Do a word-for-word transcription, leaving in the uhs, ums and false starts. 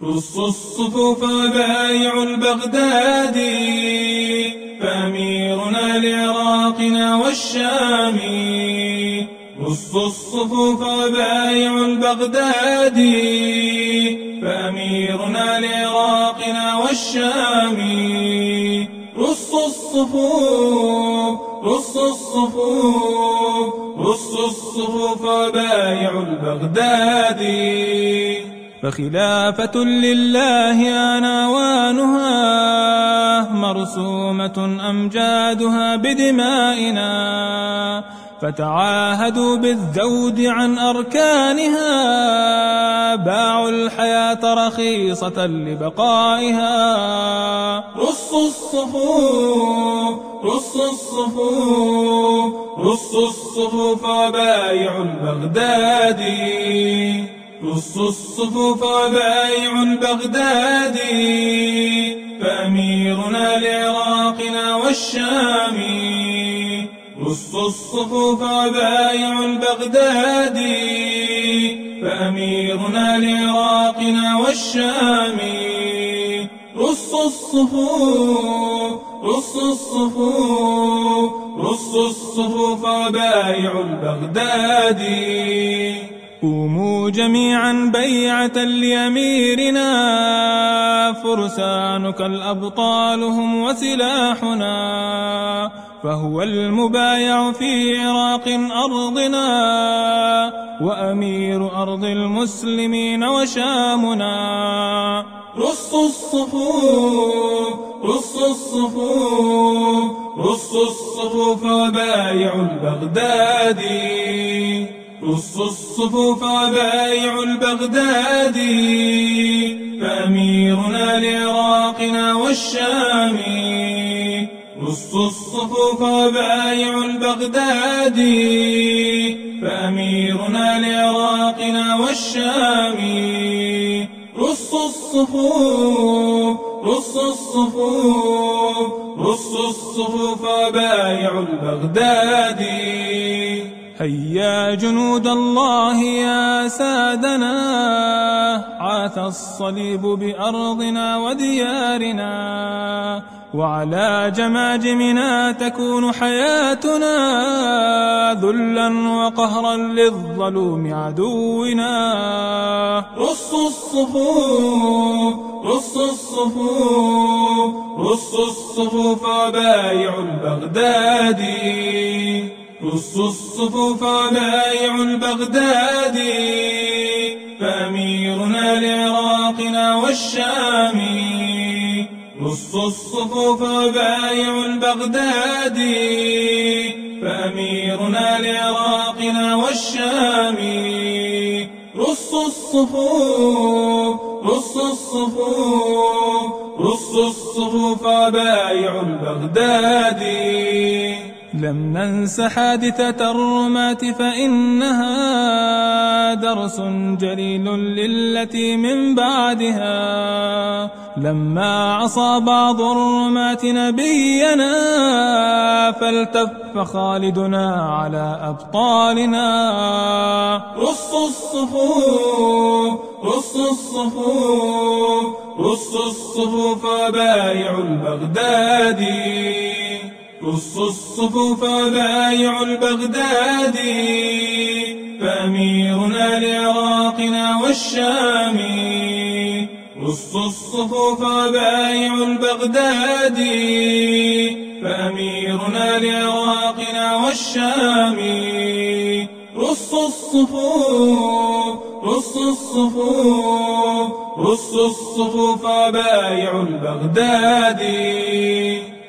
رصوا الصفوف وبايعوا البغدادي، فأميرنا لعراقنا والشام. رصوا الصفوف وبايعوا البغدادي، فأميرنا لعراقنا والشام. رصوا الصفوف رصوا الصفوف رصوا الصفوف وبايعوا البغدادي. فخلافة لله آناوانها، مرسومة أمجادها بدمائنا. فتعاهدوا بالذود عن أركانها، باعوا الحياة رخيصة لبقائها. رصوا الصفوف رصوا الصفوف رصوا الصفوف وبايعوا البغدادي. رصوا الصفوف وبايعوا البغدادي، فأميرنا لعراقنا والشام. رصوا الصفوف وبايعوا البغدادي، فأميرنا لعراقنا والشام. رصوا الصفوف رصوا الصفوف رصوا الصفوف وبايعوا البغدادي. قوموا جميعا بيعة لأميرنا، فرسانك الأبطال هم وسلاحنا. فهو المبايع في عراق أرضنا، وأمير أرض المسلمين وشامنا. رصوا الصفوف رصوا الصفوف رصوا الصفوف وبايعوا البغدادي. رصوا الصفوف وبايعوا البغدادي، فأميرنا لعراقنا والشام. رصوا الصفوف وبايعوا البغدادي، فأميرنا لعراقنا والشام. رصوا الصفوف رصوا الصفوف رصوا الصفوف وبايعوا البغدادي. هيا جنود الله يا سادنا، عاث الصليب بأرضنا وديارنا. وعلى جماجمنا تكون حياتنا، ذلا وقهرا للظلوم عدونا. رصوا الصفوف رصوا الصفوف رصوا الصفوف وبايعوا البغدادي. رصوا الصفوف وبايعوا البغدادي، فأميرنا لعراقنا والشام. رصوا الصفوف وبايعوا البغدادي، فأميرنا لعراقنا والشام. رصوا الصفوف رصوا الصفوف رصوا الصفوف وبايعوا البغدادي. لم ننس حادثة الرماة، فإنها درس جليل للتي من بعدها. لما عصى بعض الرماة نبينا، فالتف خالدنا على أبطالنا. رصوا الصفوف رصوا الصفوف رصوا الصفوف وبايعوا البغدادي. رصوا الصفوف وبايعوا البغدادي، فأميرنا لعراقنا والشام. رصوا الصفوف وبايعوا البغدادي، فأميرنا لعراقنا والشام. رصوا الصفوف رصوا الصفوف رصوا الصفوف وبايعوا البغدادي.